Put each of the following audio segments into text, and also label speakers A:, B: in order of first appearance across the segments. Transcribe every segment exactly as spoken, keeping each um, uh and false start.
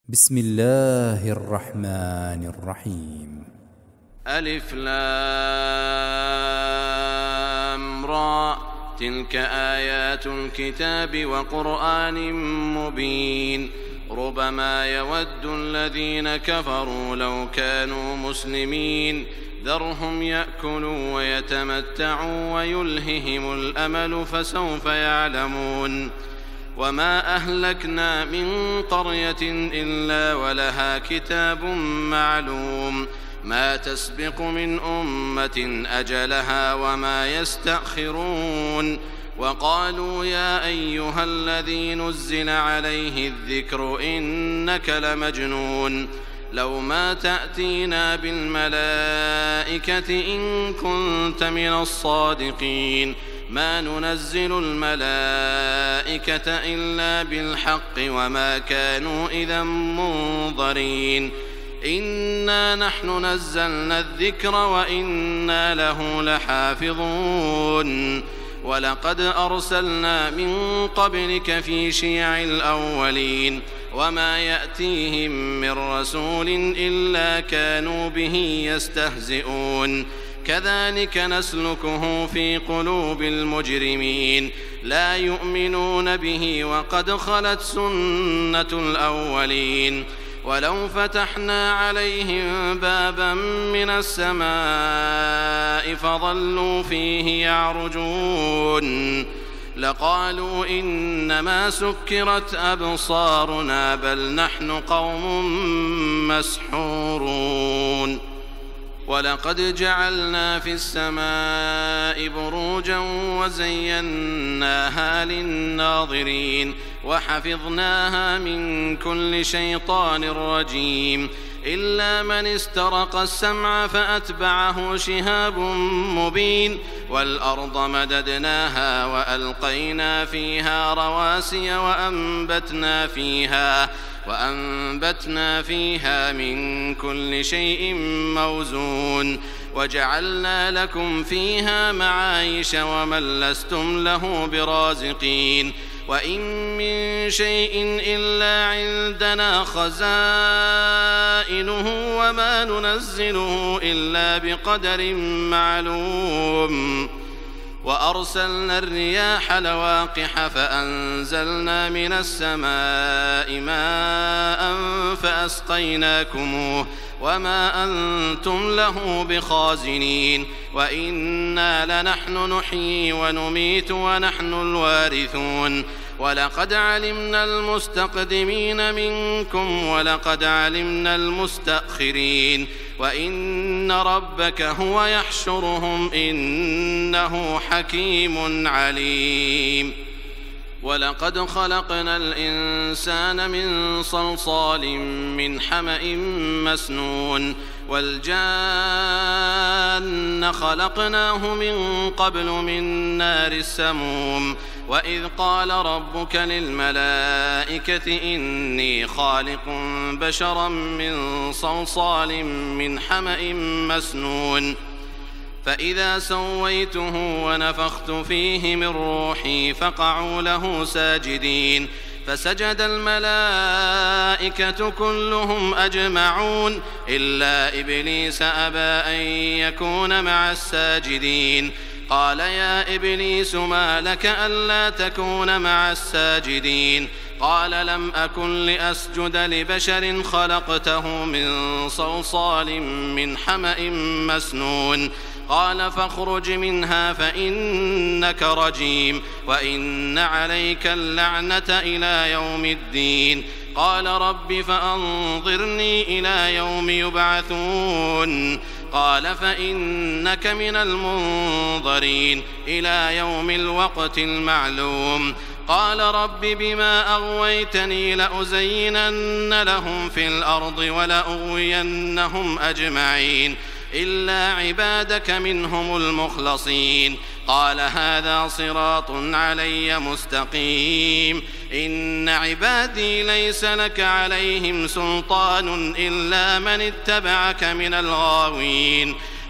A: بسم الله الرحمن الرحيم.
B: ألف لام را تلك آيات الكتاب وقرآن مبين ربما يود الذين كفروا لو كانوا مسلمين ذرهم يأكلوا ويتمتعوا ويلههم الأمل فسوف يعلمون وما أهلكنا من قرية إلا ولها كتاب معلوم ما تسبق من أمة أجلها وما يستأخرون وقالوا يا أيها الذي نزل عليه الذكر إنك لمجنون لو ما تأتينا بالملائكة إن كنت من الصادقين ما ننزل الملائكة إلا بالحق وما كانوا إذا منظرين إنا نحن نزلنا الذكر وإنا له لحافظون ولقد أرسلنا من قبلك في شيع الأولين وما يأتيهم من رسول إلا كانوا به يستهزئون كذلك نسلكه في قلوب المجرمين لا يؤمنون به وقد خلت سنة الأولين ولو فتحنا عليهم بابا من السماء فظلوا فيه يعرجون لقالوا إنما سكرت أبصارنا بل نحن قوم مسحورون ولقد جعلنا في السماء بروجا وزيناها للناظرين وحفظناها من كل شيطان رجيم إلا من استرق السمع فأتبعه شهاب مبين والأرض مددناها وألقينا فيها رواسي وأنبتنا فيها وأنبتنا فيها من كل شيء موزون وجعلنا لكم فيها معايش ومن لستم له برازقين وإن من شيء إلا عندنا خزائنه وما ننزله إلا بقدر معلوم وأرسلنا الرياح لواقح فأنزلنا من السماء ماء فأسقيناكموه وما أنتم له بخازنين وإنا لنحن نحيي ونميت ونحن الوارثون ولقد علمنا المستقدمين منكم ولقد علمنا المستأخرين وإن ربك هو يحشرهم إنه حكيم عليم ولقد خلقنا الإنسان من صلصال من حمأ مسنون والجان خلقناه من قبل من نار السموم وإذ قال ربك للملائكة إني خالق بشرا من صلصال من حمأ مسنون فإذا سويته ونفخت فيه من روحي فقعوا له ساجدين فسجد الملائكة كلهم أجمعون إلا إبليس أبى أن يكون مع الساجدين قال يا إبليس ما لك ألا تكون مع الساجدين قال لم أكن لأسجد لبشر خلقته من صلصال من حمأ مسنون قال فاخرج منها فإنك رجيم وإن عليك اللعنة إلى يوم الدين قال رب فأنظرني إلى يوم يبعثون قال فإنك من المنظرين إلى يوم الوقت المعلوم قال رب بما أغويتني لأزينن لهم في الأرض ولأغوينهم أجمعين إلا عبادك منهم المخلصين قال هذا صراط علي مستقيم إن عبادي ليس لك عليهم سلطان إلا من اتبعك من الغاوين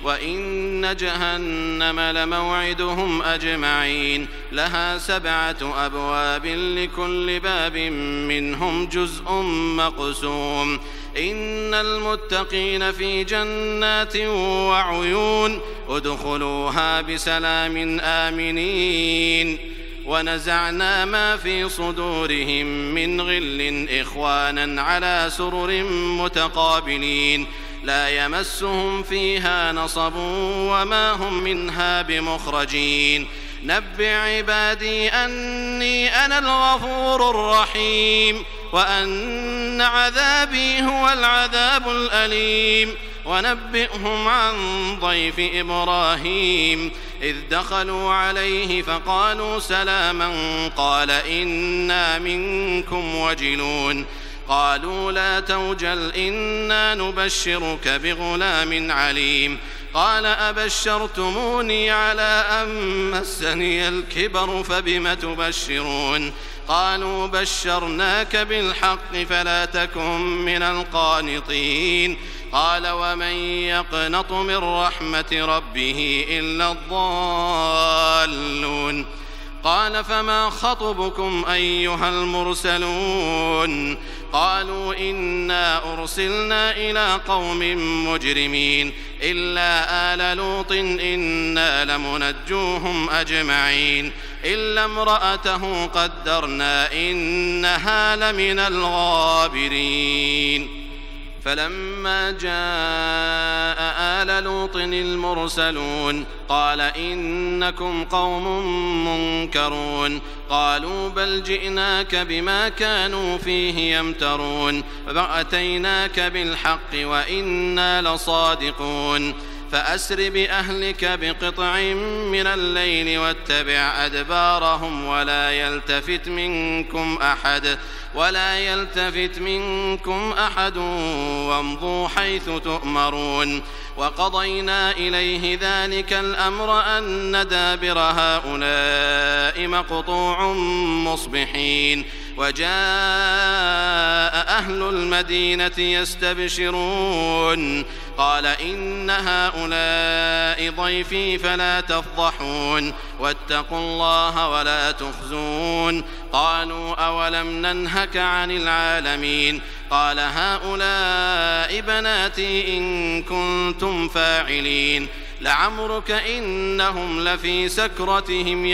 B: وإن جهنم لموعدهم أجمعين لها سبعة أبواب لكل باب منهم جزء مقسوم إن المتقين في جنات وعيون ادخلوها بسلام آمنين ونزعنا ما في صدورهم من غل إخوانا على سرر متقابلين لا يمسهم فيها نصب وما هم منها بمخرجين نبئ عبادي أني أنا الغفور الرحيم وأن عذابي هو العذاب الأليم ونبئهم عن ضيف إبراهيم إذ دخلوا عليه فقالوا سلاما قال إنا منكم وجلون قالوا لا توجل إنا نبشرك بغلام عليم قال أبشرتموني على أن مسني الكبر فبم تبشرون قالوا بشرناك بالحق فلا تكن من القانطين قال ومن يقنط من رحمة ربه إلا الضالون قال فما خطبكم أيها المرسلون قالوا إنا أرسلنا إلى قوم مجرمين إلا آل لوط إنا لمنجوهم أجمعين إلا امرأته قدرنا إنها لمن الغابرين فلما جاء آل لوط المرسلون قال إنكم قوم منكرون قالوا بل جئناك بما كانوا فيه يمترون فأتيناك بالحق وإنا لصادقون فأسر بأهلك بقطع من الليل واتبع أدبارهم ولا يلتفت منكم أحد ولا يلتفت منكم أحد وامضوا حيث تؤمرون وقضينا إليه ذلك الأمر أن دابر هؤلاء مقطوع مصبحين وجاء أهل المدينة يستبشرون قال إن هؤلاء ضيفي فلا تفضحون واتقوا الله ولا تخزون قالوا أولم ننهك عن العالمين قال هؤلاء بناتي إن كنتم فاعلين لعمرك إنهم لفي سكرتهم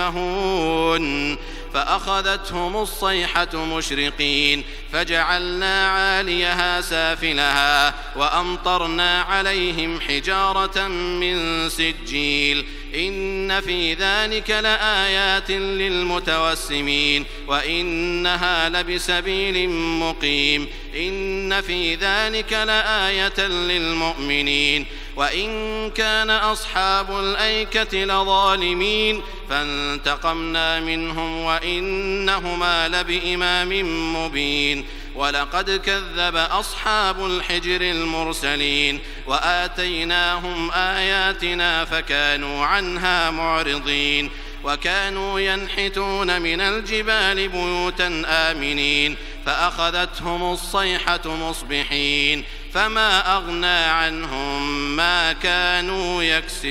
B: يعمهون فأخذتهم الصيحة مشرقين فجعلنا عاليها سافلها وأمطرنا عليهم حجارة من سجيل إن في ذلك لآيات للمتوسمين وإنها لبسبيل مقيم إن في ذلك لآية للمؤمنين وإن كان أصحاب الأيكة لظالمين فانتقمنا منهم وإنهما لبإمام مبين ولقد كذب أصحاب الحجر المرسلين وآتيناهم آياتنا فكانوا عنها معرضين وكانوا ينحتون من الجبال بيوتا آمنين فأخذتهم الصيحة مصبحين فما أغنى عنهم ما كانوا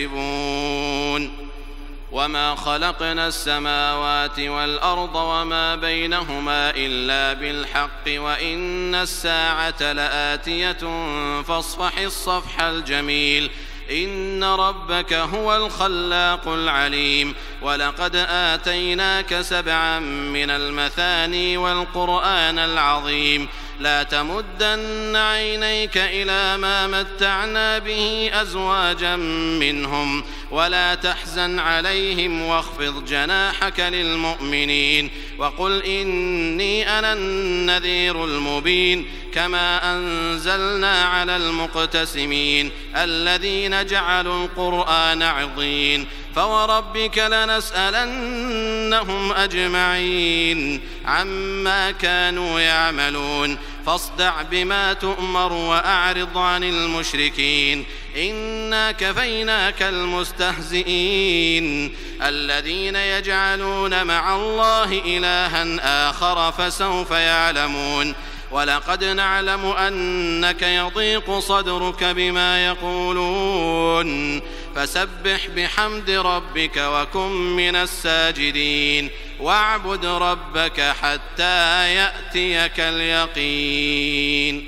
B: يكسبون وما خلقنا السماوات والأرض وما بينهما إلا بالحق وإن الساعة لآتية فاصفح الصفح الجميل إن ربك هو الخلاق العليم ولقد آتيناك سبعا من المثاني والقرآن العظيم لا تمدن عينيك إلى ما متعنا به أزواجا منهم ولا تحزن عليهم واخفض جناحك للمؤمنين وقل إني أنا النذير المبين كما أنزلنا على المقتسمين الذين جعلوا القرآن عضين فوربك لنسألنهم أجمعين عما كانوا يعملون فاصدع بما تؤمر وأعرض عن المشركين إنا كفيناك المستهزئين الذين يجعلون مع الله إلها آخر فسوف يعلمون ولقد نعلم أنك يضيق صدرك بما يقولون فسبح بحمد ربك وكن من الساجدين واعبد ربك حتى يأتيك اليقين